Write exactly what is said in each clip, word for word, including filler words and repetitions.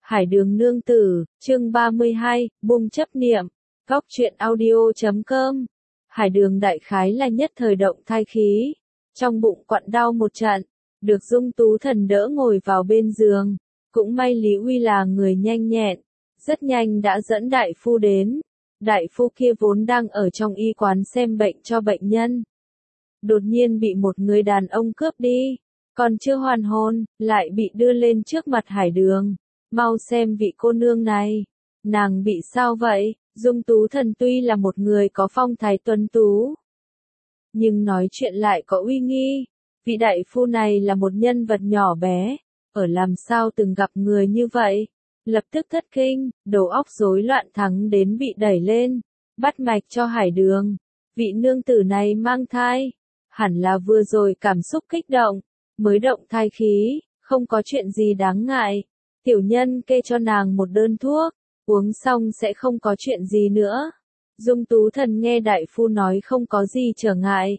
Hải Đường nương tử, chương ba mươi hai, buông chấp niệm. Góc truyện audio chấm com. Hải Đường đại khái là nhất thời động thai khí, trong bụng quặn đau một trận, được Dung Tú Thần đỡ ngồi vào bên giường. Cũng may Lý Uy là người nhanh nhẹn, rất nhanh đã dẫn đại phu đến. Đại phu kia vốn đang ở trong y quán xem bệnh cho bệnh nhân. Đột nhiên bị một người đàn ông cướp đi, còn chưa hoàn hồn, lại bị đưa lên trước mặt Hải Đường. Mau xem vị cô nương này, nàng bị sao vậy? Dung Tú Thần tuy là một người có phong thái tuấn tú, nhưng nói chuyện lại có uy nghi. Vị đại phu này là một nhân vật nhỏ bé, ở làm sao từng gặp người như vậy, lập tức thất kinh, đầu óc rối loạn thắng đến bị đẩy lên, bắt mạch cho Hải Đường. Vị nương tử này mang thai, hẳn là vừa rồi cảm xúc kích động, mới động thai khí, không có chuyện gì đáng ngại. Tiểu nhân kê cho nàng một đơn thuốc, uống xong sẽ không có chuyện gì nữa. Dung Tú Thần nghe đại phu nói không có gì trở ngại,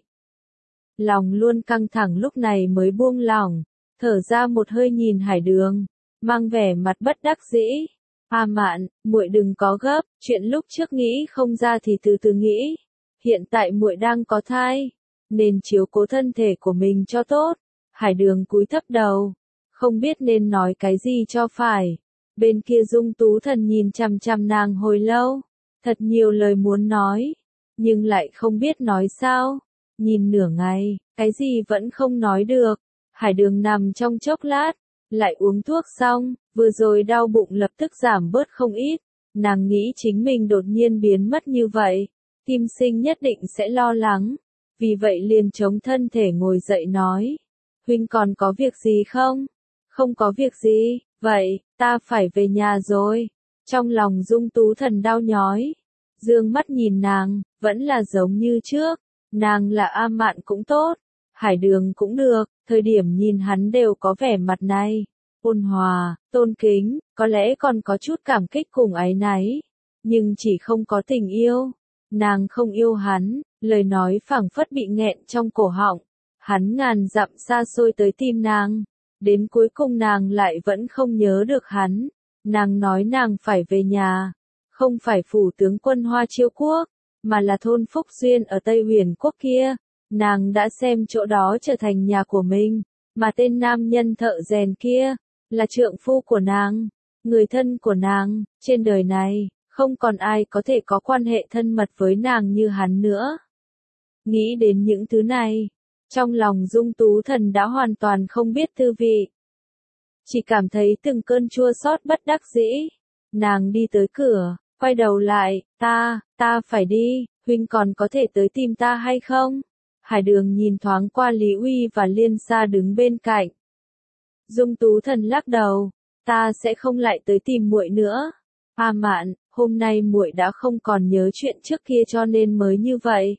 lòng luôn căng thẳng lúc này mới buông lỏng, thở ra một hơi nhìn Hải Đường, mang vẻ mặt bất đắc dĩ. A Mạn, muội đừng có gấp, chuyện lúc trước nghĩ không ra thì từ từ nghĩ. Hiện tại muội đang có thai, nên chiếu cố thân thể của mình cho tốt. Hải Đường cúi thấp đầu, không biết nên nói cái gì cho phải. Bên kia Dung Tú Thần nhìn chằm chằm nàng hồi lâu, thật nhiều lời muốn nói, nhưng lại không biết nói sao. Nhìn nửa ngày, cái gì vẫn không nói được. Hải Đường nằm trong chốc lát, lại uống thuốc xong, vừa rồi đau bụng lập tức giảm bớt không ít. Nàng nghĩ chính mình đột nhiên biến mất như vậy, Kim Sinh nhất định sẽ lo lắng. Vì vậy liền chống thân thể ngồi dậy nói, huynh còn có việc gì không? Không có việc gì, vậy, ta phải về nhà rồi. Trong lòng Dung Tú Thần đau nhói, dương mắt nhìn nàng, vẫn là giống như trước. Nàng là A Mạn cũng tốt, Hải Đường cũng được, thời điểm nhìn hắn đều có vẻ mặt này, ôn hòa, tôn kính, có lẽ còn có chút cảm kích cùng áy náy, nhưng chỉ không có tình yêu. Nàng không yêu hắn, lời nói phảng phất bị nghẹn trong cổ họng. Hắn ngàn dặm xa xôi tới tìm nàng, đến cuối cùng nàng lại vẫn không nhớ được hắn. Nàng nói nàng phải về nhà, không phải phủ tướng quân Hoa Chiêu Quốc, mà là thôn Phúc Duyên ở Tây Huyền Quốc kia. Nàng đã xem chỗ đó trở thành nhà của mình, mà tên nam nhân thợ rèn kia, là trượng phu của nàng, người thân của nàng. Trên đời này, không còn ai có thể có quan hệ thân mật với nàng như hắn nữa. Nghĩ đến những thứ này, trong lòng Dung Tú Thần đã hoàn toàn không biết tư vị. Chỉ cảm thấy từng cơn chua xót bất đắc dĩ. Nàng đi tới cửa, quay đầu lại, ta, ta phải đi, huynh còn có thể tới tìm ta hay không? Hải Đường nhìn thoáng qua Lý Uy và Liên Sa đứng bên cạnh. Dung Tú Thần lắc đầu, ta sẽ không lại tới tìm muội nữa. A Mạn, hôm nay muội đã không còn nhớ chuyện trước kia cho nên mới như vậy.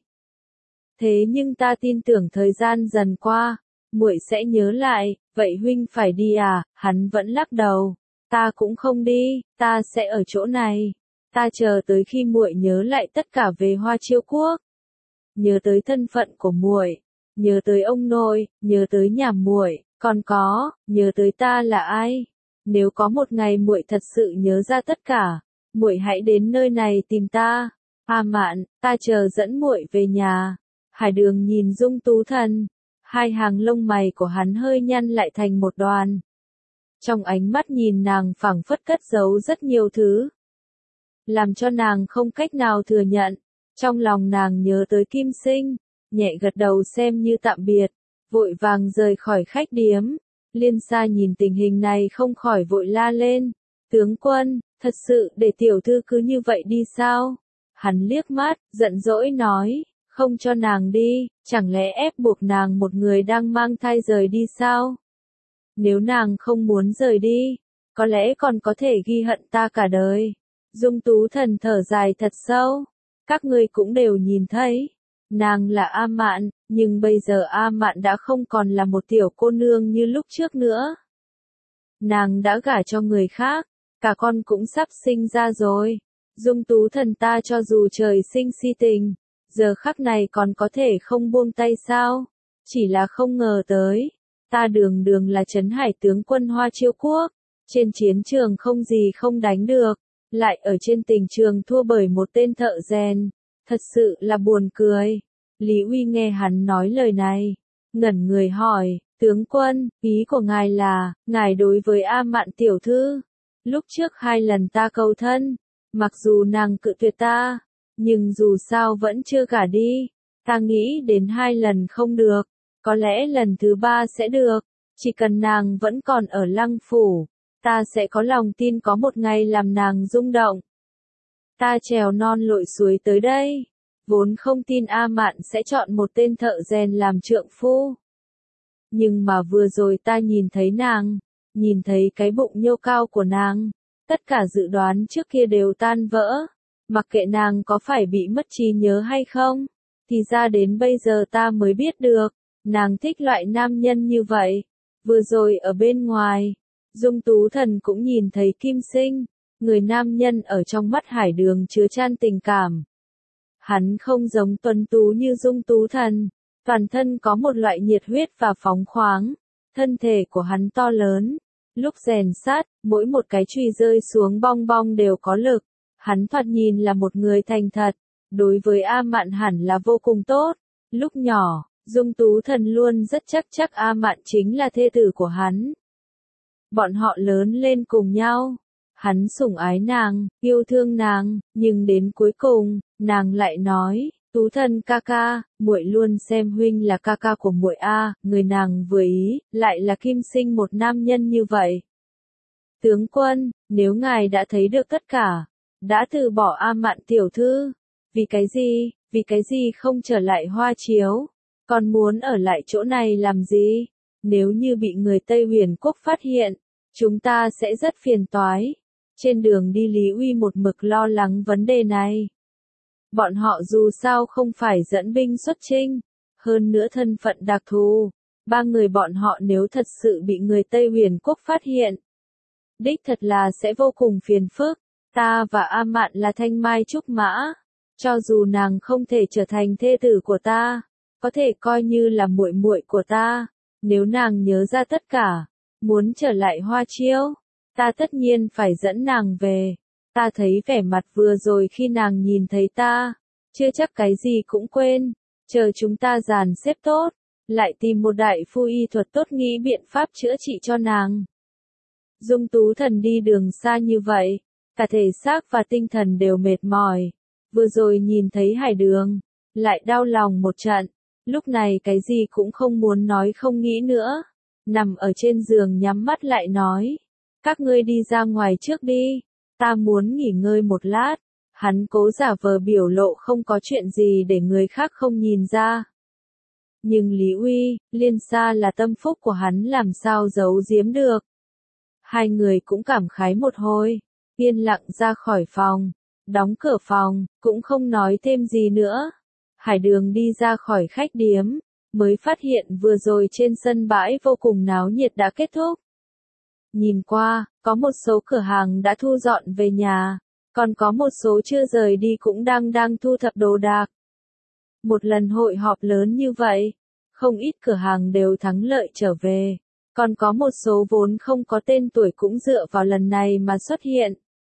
Thế nhưng ta tin tưởng thời gian dần qua, muội sẽ nhớ lại. Vậy huynh phải đi à? Hắn vẫn lắc đầu. Ta cũng không đi, ta sẽ ở chỗ này. Ta chờ tới khi muội nhớ lại tất cả về Hoa Chiêu Quốc. Nhớ tới thân phận của muội, nhớ tới ông nội, nhớ tới nhà muội, còn có, nhớ tới ta là ai. Nếu có một ngày muội thật sự nhớ ra tất cả, muội hãy đến nơi này tìm ta. A Mạn, ta chờ dẫn muội về nhà. Hải Đường nhìn Dung Tú Thần, hai hàng lông mày của hắn hơi nhăn lại thành một đoàn. Trong ánh mắt nhìn nàng phảng phất cất giấu rất nhiều thứ, làm cho nàng không cách nào thừa nhận. Trong lòng nàng nhớ tới Kim Sinh, nhẹ gật đầu xem như tạm biệt, vội vàng rời khỏi khách điếm. Liên Sa nhìn tình hình này không khỏi vội la lên, tướng quân, thật sự để tiểu thư cứ như vậy đi sao? Hắn liếc mắt, giận dỗi nói, không cho nàng đi, chẳng lẽ ép buộc nàng một người đang mang thai rời đi sao? Nếu nàng không muốn rời đi, có lẽ còn có thể ghi hận ta cả đời. Dung Tú Thần thở dài thật sâu, các ngươi cũng đều nhìn thấy, nàng là A Mạn, nhưng bây giờ A Mạn đã không còn là một tiểu cô nương như lúc trước nữa. Nàng đã gả cho người khác, cả con cũng sắp sinh ra rồi. Dung Tú Thần ta cho dù trời sinh si tình, giờ khắc này còn có thể không buông tay sao? Chỉ là không ngờ tới, ta đường đường là Trấn Hải tướng quân Hoa Chiêu Quốc, Trên chiến trường không gì không đánh được, lại ở trên tình trường thua bởi một tên thợ rèn. Thật sự là buồn cười. Lý Uy nghe hắn nói lời này, ngẩn người hỏi, tướng quân, ý của ngài là, ngài đối với A Mạn tiểu thư. Lúc trước hai lần ta cầu thân, mặc dù nàng cự tuyệt ta, nhưng dù sao vẫn chưa gả đi. Ta nghĩ đến hai lần không được, có lẽ lần thứ ba sẽ được. Chỉ cần nàng vẫn còn ở Lăng Phủ, ta sẽ có lòng tin có một ngày làm nàng rung động. Ta trèo non lội suối tới đây, vốn không tin A Mạn sẽ chọn một tên thợ rèn làm trượng phu. Nhưng mà vừa rồi ta nhìn thấy nàng, nhìn thấy cái bụng nhô cao của nàng, tất cả dự đoán trước kia đều tan vỡ. Mặc kệ nàng có phải bị mất trí nhớ hay không, thì ra đến bây giờ ta mới biết được, nàng thích loại nam nhân như vậy. Vừa rồi ở bên ngoài, Dung Tú Thần cũng nhìn thấy Kim Sinh, người nam nhân ở trong mắt Hải Đường chứa chan tình cảm. Hắn không giống tuấn tú như Dung Tú Thần, toàn thân có một loại nhiệt huyết và phóng khoáng, thân thể của hắn to lớn, lúc rèn sát, mỗi một cái chùy rơi xuống bong bong đều có lực. Hắn thoạt nhìn là một người thành thật, đối với A Mạn hẳn là vô cùng tốt. Lúc nhỏ, Dung Tú Thần luôn rất chắc chắc A Mạn chính là thê tử của hắn. Bọn họ lớn lên cùng nhau, hắn sủng ái nàng, yêu thương nàng, nhưng đến cuối cùng, nàng lại nói, Tú Thần ca ca, muội luôn xem huynh là ca ca của muội a, người nàng vừa ý, lại là Kim Sinh một nam nhân như vậy. Tướng quân, nếu ngài đã thấy được tất cả, đã từ bỏ A Mạn tiểu thư, vì cái gì, vì cái gì không trở lại Hoa Chiếu, còn muốn ở lại chỗ này làm gì? Nếu như bị người Tây Huyền Quốc phát hiện, chúng ta sẽ rất phiền toái. Trên đường đi Lý Uy một mực lo lắng vấn đề này. Bọn họ dù sao không phải dẫn binh xuất chinh, hơn nữa thân phận đặc thù, ba người bọn họ nếu thật sự bị người Tây Huyền Quốc phát hiện, đích thật là sẽ vô cùng phiền phức. Ta và A Mạn là thanh mai trúc mã, cho dù nàng không thể trở thành thê tử của ta, có thể coi như là muội muội của ta. Nếu nàng nhớ ra tất cả, muốn trở lại Hoa Chiêu, ta tất nhiên phải dẫn nàng về. Ta thấy vẻ mặt vừa rồi khi nàng nhìn thấy ta, chưa chắc cái gì cũng quên. Chờ chúng ta dàn xếp tốt, lại tìm một đại phu y thuật tốt nghĩ biện pháp chữa trị cho nàng. Dung Tú Thần đi đường xa như vậy, cả thể xác và tinh thần đều mệt mỏi. Vừa rồi nhìn thấy Hải Đường, lại đau lòng một trận. Lúc này cái gì cũng không muốn nói không nghĩ nữa. Nằm ở trên giường nhắm mắt lại nói. Các ngươi đi ra ngoài trước đi. Ta muốn nghỉ ngơi một lát. Hắn cố giả vờ biểu lộ không có chuyện gì để người khác không nhìn ra. Nhưng Lý Uy, Liên Sa là tâm phúc của hắn làm sao giấu giếm được. Hai người cũng cảm khái một hồi, yên lặng ra khỏi phòng, đóng cửa phòng, cũng không nói thêm gì nữa. Hải Đường đi ra khỏi khách điếm, mới phát hiện vừa rồi trên sân bãi vô cùng náo nhiệt đã kết thúc. Nhìn qua, có một số cửa hàng đã thu dọn về nhà, còn có một số chưa rời đi cũng đang đang thu thập đồ đạc. Một lần hội họp lớn như vậy, không ít cửa hàng đều thắng lợi trở về. Còn có một số vốn không có tên tuổi cũng dựa vào lần này mà xuất hiện.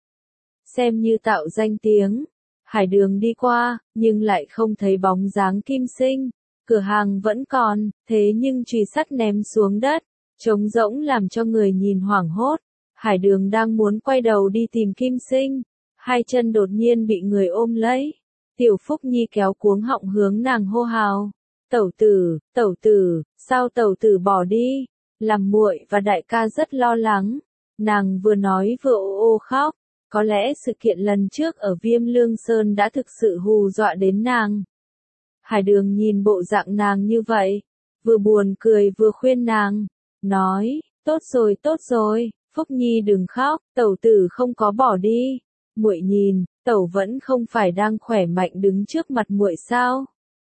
Xem như tạo danh tiếng. Hải Đường đi qua, nhưng lại không thấy bóng dáng Kim Sinh. Cửa hàng vẫn còn, thế nhưng chùy sắt ném xuống đất, trống rỗng làm cho người nhìn hoảng hốt. Hải Đường đang muốn quay đầu đi tìm Kim Sinh, hai chân đột nhiên bị người ôm lấy. Tiểu Phúc Nhi kéo cuống họng hướng nàng hô hào. Tẩu tử, tẩu tử, sao tẩu tử bỏ đi? Làm muội và đại ca rất lo lắng. Nàng vừa nói vừa ô ô khóc. Có lẽ sự kiện lần trước ở Viêm Lương Sơn đã thực sự hù dọa đến nàng. Hải Đường nhìn bộ dạng nàng như vậy, vừa buồn cười vừa khuyên nàng, nói, tốt rồi tốt rồi, Phúc Nhi đừng khóc, tẩu tử không có bỏ đi. Muội nhìn, tẩu vẫn không phải đang khỏe mạnh đứng trước mặt muội sao?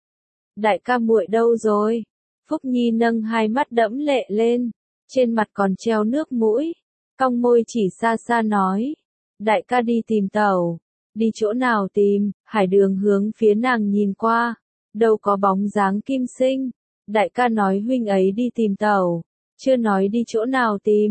Đại ca muội đâu rồi? Phúc Nhi nâng hai mắt đẫm lệ lên, trên mặt còn treo nước mũi, cong môi chỉ xa xa nói, đại ca đi tìm tẩu. Đi chỗ nào tìm? Hải Đường hướng phía nàng nhìn qua, đâu có bóng dáng Kim Sinh. Đại ca nói huynh ấy đi tìm tẩu, chưa nói đi chỗ nào tìm.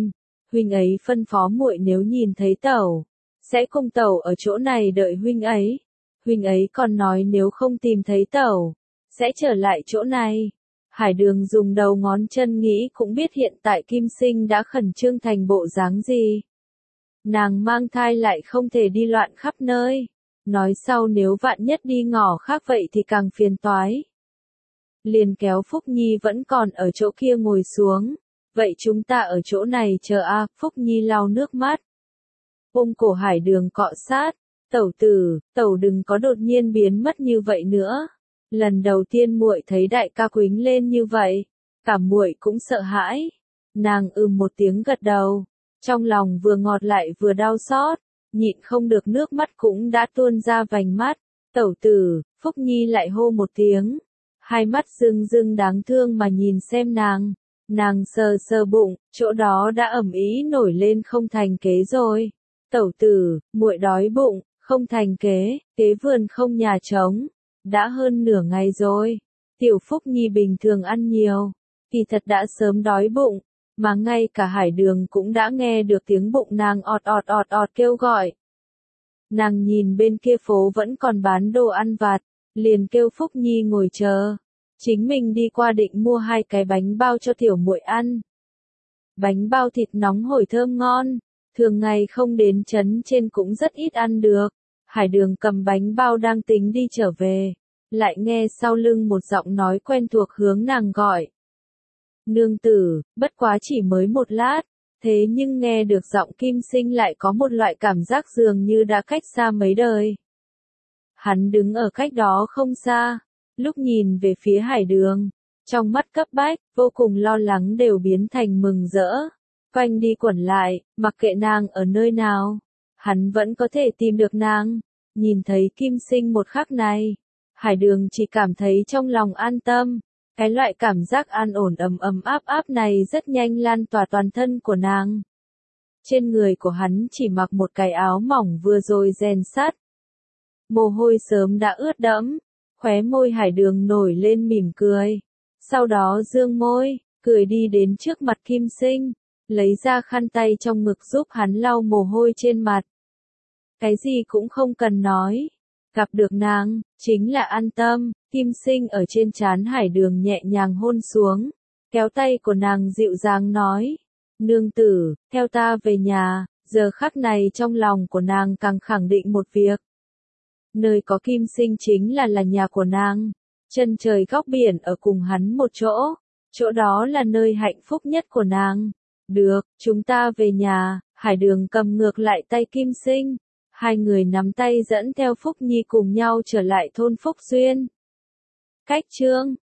huynh ấy phân phó muội nếu nhìn thấy tẩu, sẽ cùng tẩu ở chỗ này đợi huynh ấy. Huynh ấy còn nói nếu không tìm thấy tẩu, sẽ trở lại chỗ này. Hải Đường dùng đầu ngón chân nghĩ cũng biết hiện tại Kim Sinh đã khẩn trương thành bộ dáng gì. Nàng mang thai lại không thể đi loạn khắp nơi. Nói sau nếu vạn nhất đi ngỏ khác vậy thì càng phiền toái. Liền kéo Phúc Nhi vẫn còn ở chỗ kia ngồi xuống. Vậy chúng ta ở chỗ này chờ a. À, Phúc Nhi lau nước mắt. Ôm cổ Hải Đường cọ sát. Tẩu tử, tẩu đừng có đột nhiên biến mất như vậy nữa. Lần đầu tiên muội thấy đại ca quýnh lên như vậy, cả muội cũng sợ hãi. Nàng ừm một tiếng gật đầu, trong lòng vừa ngọt lại vừa đau xót, nhịn không được nước mắt cũng đã tuôn ra vành mắt. Tẩu tử, Phúc Nhi lại hô một tiếng, hai mắt rưng rưng đáng thương mà nhìn xem nàng. Nàng sờ sờ bụng, chỗ đó đã ẩm ý nổi lên không thành kế rồi. Tẩu tử, muội đói bụng, không thành kế, kế vườn không nhà trống. Đã hơn nửa ngày rồi. Tiểu Phúc Nhi bình thường ăn nhiều, kỳ thật đã sớm đói bụng, mà ngay cả Hải Đường cũng đã nghe được tiếng bụng nàng ọt ọt ọt ọt kêu gọi. Nàng nhìn bên kia phố vẫn còn bán đồ ăn vặt, liền kêu Phúc Nhi ngồi chờ. Chính mình đi qua định mua hai cái bánh bao cho tiểu muội ăn. Bánh bao thịt nóng hổi thơm ngon, thường ngày không đến trấn trên cũng rất ít ăn được. Hải Đường cầm bánh bao đang tính đi trở về, lại nghe sau lưng một giọng nói quen thuộc hướng nàng gọi. Nương tử, bất quá chỉ mới một lát, thế nhưng nghe được giọng Kim Sinh lại có một loại cảm giác dường như đã cách xa mấy đời. Hắn đứng ở cách đó không xa, lúc nhìn về phía Hải Đường, trong mắt cấp bách, vô cùng lo lắng đều biến thành mừng rỡ. Quanh đi quẩn lại, mặc kệ nàng ở nơi nào, hắn vẫn có thể tìm được nàng. Nhìn thấy Kim Sinh một khắc này, Hải Đường chỉ cảm thấy trong lòng an tâm. Cái loại cảm giác an ổn ấm ấm áp áp này rất nhanh lan tỏa toàn thân của nàng. Trên người của hắn chỉ mặc một cái áo mỏng vừa rồi rèn sắt. Mồ hôi sớm đã ướt đẫm, khóe môi Hải Đường nổi lên mỉm cười. Sau đó dương môi, cười đi đến trước mặt Kim Sinh, lấy ra khăn tay trong ngực giúp hắn lau mồ hôi trên mặt. Cái gì cũng không cần nói, gặp được nàng, chính là an tâm. Kim Sinh ở trên trán Hải Đường nhẹ nhàng hôn xuống, kéo tay của nàng dịu dàng nói, nương tử, theo ta về nhà. Giờ khắc này trong lòng của nàng càng khẳng định một việc. Nơi có Kim Sinh chính là là nhà của nàng, chân trời góc biển ở cùng hắn một chỗ, chỗ đó là nơi hạnh phúc nhất của nàng. Được, chúng ta về nhà. Hải Đường cầm ngược lại tay Kim Sinh, hai người nắm tay dẫn theo Phúc Nhi cùng nhau trở lại thôn Phúc Xuyên. Cách chương